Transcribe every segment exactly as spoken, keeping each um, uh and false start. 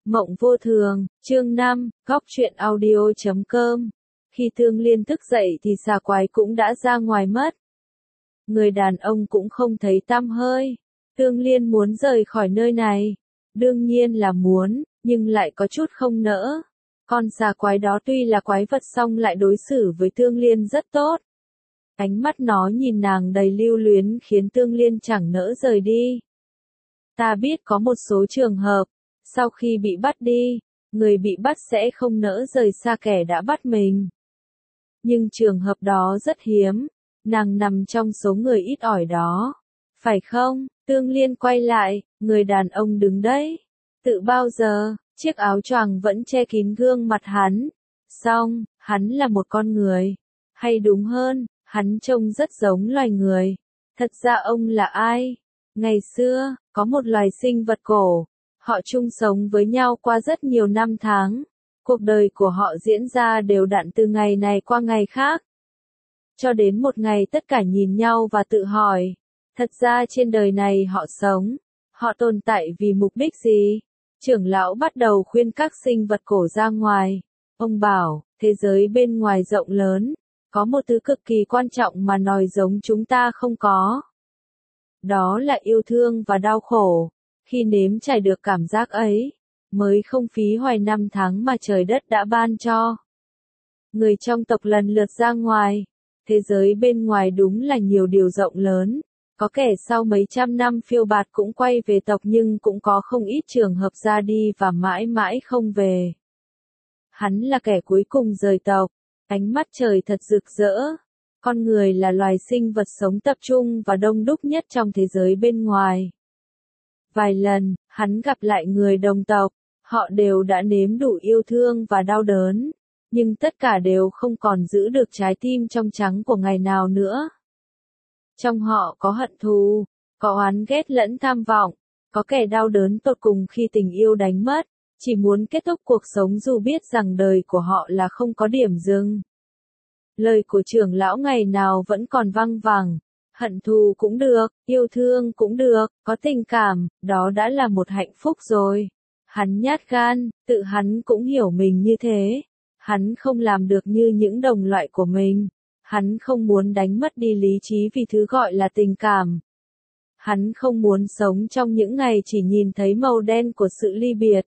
Mộng vô thường, chương năm, góc truyện audio chấm com. Khi Thương Liên thức dậy thì xà quái cũng đã ra ngoài mất. Người đàn ông cũng không thấy tăm hơi. Thương Liên muốn rời khỏi nơi này. Đương nhiên là muốn, nhưng lại có chút không nỡ. Con xà quái đó tuy là quái vật song lại đối xử với Thương Liên rất tốt. Ánh mắt nó nhìn nàng đầy lưu luyến khiến Thương Liên chẳng nỡ rời đi. Ta biết có một số trường hợp, sau khi bị bắt đi, người bị bắt sẽ không nỡ rời xa kẻ đã bắt mình. Nhưng trường hợp đó rất hiếm, nàng nằm trong số người ít ỏi đó. Phải không? Thương Liên quay lại, người đàn ông đứng đấy. Tự bao giờ, chiếc áo choàng vẫn che kín gương mặt hắn. Song, hắn là một con người. Hay đúng hơn, hắn trông rất giống loài người. Thật ra ông là ai? Ngày xưa, có một loài sinh vật cổ. Họ chung sống với nhau qua rất nhiều năm tháng. Cuộc đời của họ diễn ra đều đặn từ ngày này qua ngày khác. Cho đến một ngày tất cả nhìn nhau và tự hỏi. Thật ra trên đời này họ sống. Họ tồn tại vì mục đích gì? Trưởng lão bắt đầu khuyên các sinh vật cổ ra ngoài. Ông bảo, thế giới bên ngoài rộng lớn. Có một thứ cực kỳ quan trọng mà nòi giống chúng ta không có. Đó là yêu thương và đau khổ. Khi nếm trải được cảm giác ấy, mới không phí hoài năm tháng mà trời đất đã ban cho. Người trong tộc lần lượt ra ngoài, thế giới bên ngoài đúng là nhiều điều rộng lớn, có kẻ sau mấy trăm năm phiêu bạt cũng quay về tộc nhưng cũng có không ít trường hợp ra đi và mãi mãi không về. Hắn là kẻ cuối cùng rời tộc, ánh mắt trời thật rực rỡ. Con người là loài sinh vật sống tập trung và đông đúc nhất trong thế giới bên ngoài. Vài lần, hắn gặp lại người đồng tộc, họ đều đã nếm đủ yêu thương và đau đớn, nhưng tất cả đều không còn giữ được trái tim trong trắng của ngày nào nữa. Trong họ có hận thù, có oán ghét lẫn tham vọng, có kẻ đau đớn tột cùng khi tình yêu đánh mất, chỉ muốn kết thúc cuộc sống dù biết rằng đời của họ là không có điểm dừng. Lời của trưởng lão ngày nào vẫn còn văng vẳng. Hận thù cũng được, yêu thương cũng được, có tình cảm, đó đã là một hạnh phúc rồi. Hắn nhát gan, tự hắn cũng hiểu mình như thế. Hắn không làm được như những đồng loại của mình. Hắn không muốn đánh mất đi lý trí vì thứ gọi là tình cảm. Hắn không muốn sống trong những ngày chỉ nhìn thấy màu đen của sự ly biệt.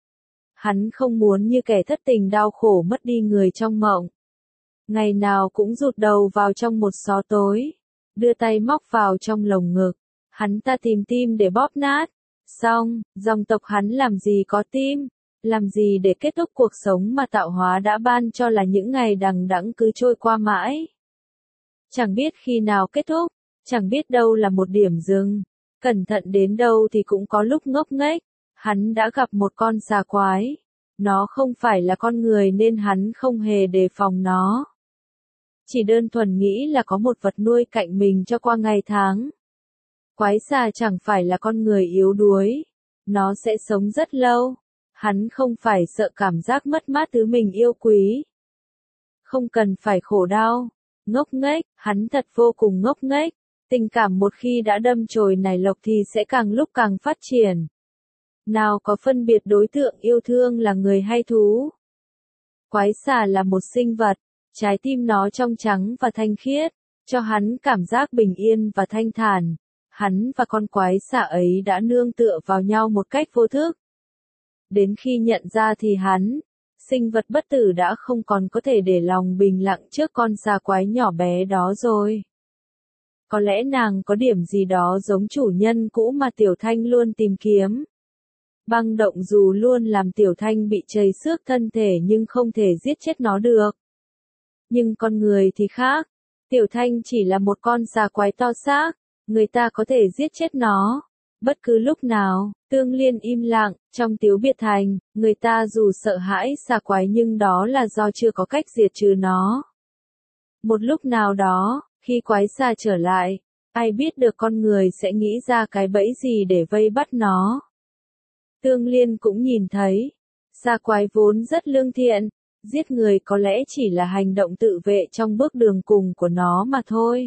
Hắn không muốn như kẻ thất tình đau khổ mất đi người trong mộng. Ngày nào cũng rụt đầu vào trong một xó tối. Đưa tay móc vào trong lồng ngực, hắn ta tìm tim để bóp nát. Xong, dòng tộc hắn làm gì có tim, làm gì để kết thúc cuộc sống mà tạo hóa đã ban cho là những ngày đằng đẵng cứ trôi qua mãi. Chẳng biết khi nào kết thúc, chẳng biết đâu là một điểm dừng, cẩn thận đến đâu thì cũng có lúc ngốc nghếch. Hắn đã gặp một con xà quái, nó không phải là con người nên hắn không hề đề phòng nó. Chỉ đơn thuần nghĩ là có một vật nuôi cạnh mình cho qua ngày tháng. Quái xà chẳng phải là con người yếu đuối. Nó sẽ sống rất lâu. Hắn không phải sợ cảm giác mất mát thứ mình yêu quý. Không cần phải khổ đau. Ngốc nghếch, hắn thật vô cùng ngốc nghếch. Tình cảm một khi đã đâm chồi nảy lộc thì sẽ càng lúc càng phát triển. Nào có phân biệt đối tượng yêu thương là người hay thú. Quái xà là một sinh vật. Trái tim nó trong trắng và thanh khiết, cho hắn cảm giác bình yên và thanh thản. Hắn và con quái xà ấy đã nương tựa vào nhau một cách vô thức. Đến khi nhận ra thì hắn, sinh vật bất tử đã không còn có thể để lòng bình lặng trước con xà quái nhỏ bé đó rồi. Có lẽ nàng có điểm gì đó giống chủ nhân cũ mà Tiểu Thanh luôn tìm kiếm. Băng động dù luôn làm Tiểu Thanh bị trầy xước thân thể nhưng không thể giết chết nó được. Nhưng con người thì khác. Tiểu Thanh chỉ là một con xà quái to xác, người ta có thể giết chết nó. Bất cứ lúc nào, Thương Liên im lặng, trong Tiếu Biệt Thành, người ta dù sợ hãi xà quái nhưng đó là do chưa có cách diệt trừ nó. Một lúc nào đó, khi quái xà trở lại, ai biết được con người sẽ nghĩ ra cái bẫy gì để vây bắt nó. Thương Liên cũng nhìn thấy, xà quái vốn rất lương thiện. Giết người có lẽ chỉ là hành động tự vệ trong bước đường cùng của nó mà thôi.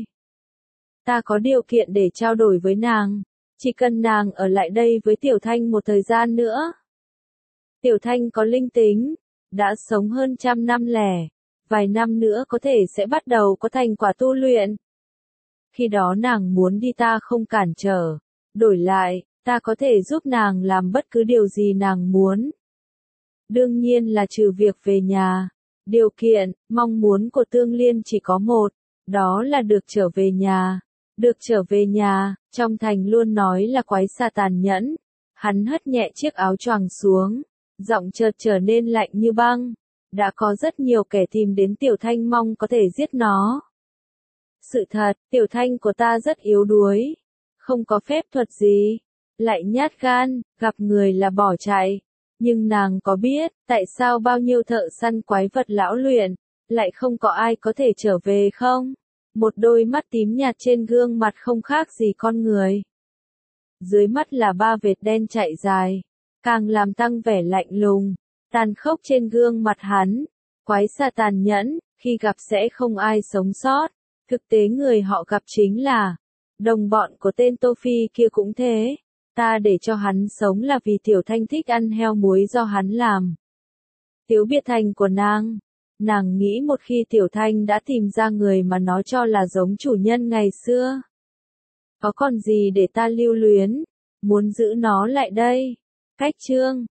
Ta có điều kiện để trao đổi với nàng. Chỉ cần nàng ở lại đây với Tiểu Thanh một thời gian nữa. Tiểu Thanh có linh tính, đã sống hơn trăm năm lẻ, vài năm nữa có thể sẽ bắt đầu có thành quả tu luyện. Khi đó nàng muốn đi ta không cản trở, đổi lại, ta có thể giúp nàng làm bất cứ điều gì nàng muốn. Đương nhiên là trừ việc về nhà. Điều kiện, mong muốn của Tương Liên chỉ có một, đó là được trở về nhà. Được trở về nhà, trong thành luôn nói là quái xà tàn nhẫn. Hắn hất nhẹ chiếc áo choàng xuống, giọng chợt trở nên lạnh như băng. Đã có rất nhiều kẻ tìm đến Tiểu Thanh mong có thể giết nó. Sự thật, Tiểu Thanh của ta rất yếu đuối, không có phép thuật gì, lại nhát gan, gặp người là bỏ chạy. Nhưng nàng có biết, tại sao bao nhiêu thợ săn quái vật lão luyện, lại không có ai có thể trở về không? Một đôi mắt tím nhạt trên gương mặt không khác gì con người. Dưới mắt là ba vệt đen chạy dài, càng làm tăng vẻ lạnh lùng, tàn khốc trên gương mặt hắn. Quái xà tàn nhẫn, khi gặp sẽ không ai sống sót. Thực tế người họ gặp chính là đồng bọn của tên Tô Phi kia cũng thế. Ta để cho hắn sống là vì Tiểu Thanh thích ăn heo muối do hắn làm. Tiếu biệt thành của nàng. Nàng nghĩ một khi Tiểu Thanh đã tìm ra người mà nó cho là giống chủ nhân ngày xưa, có còn gì để ta lưu luyến, muốn giữ nó lại đây. Cách chương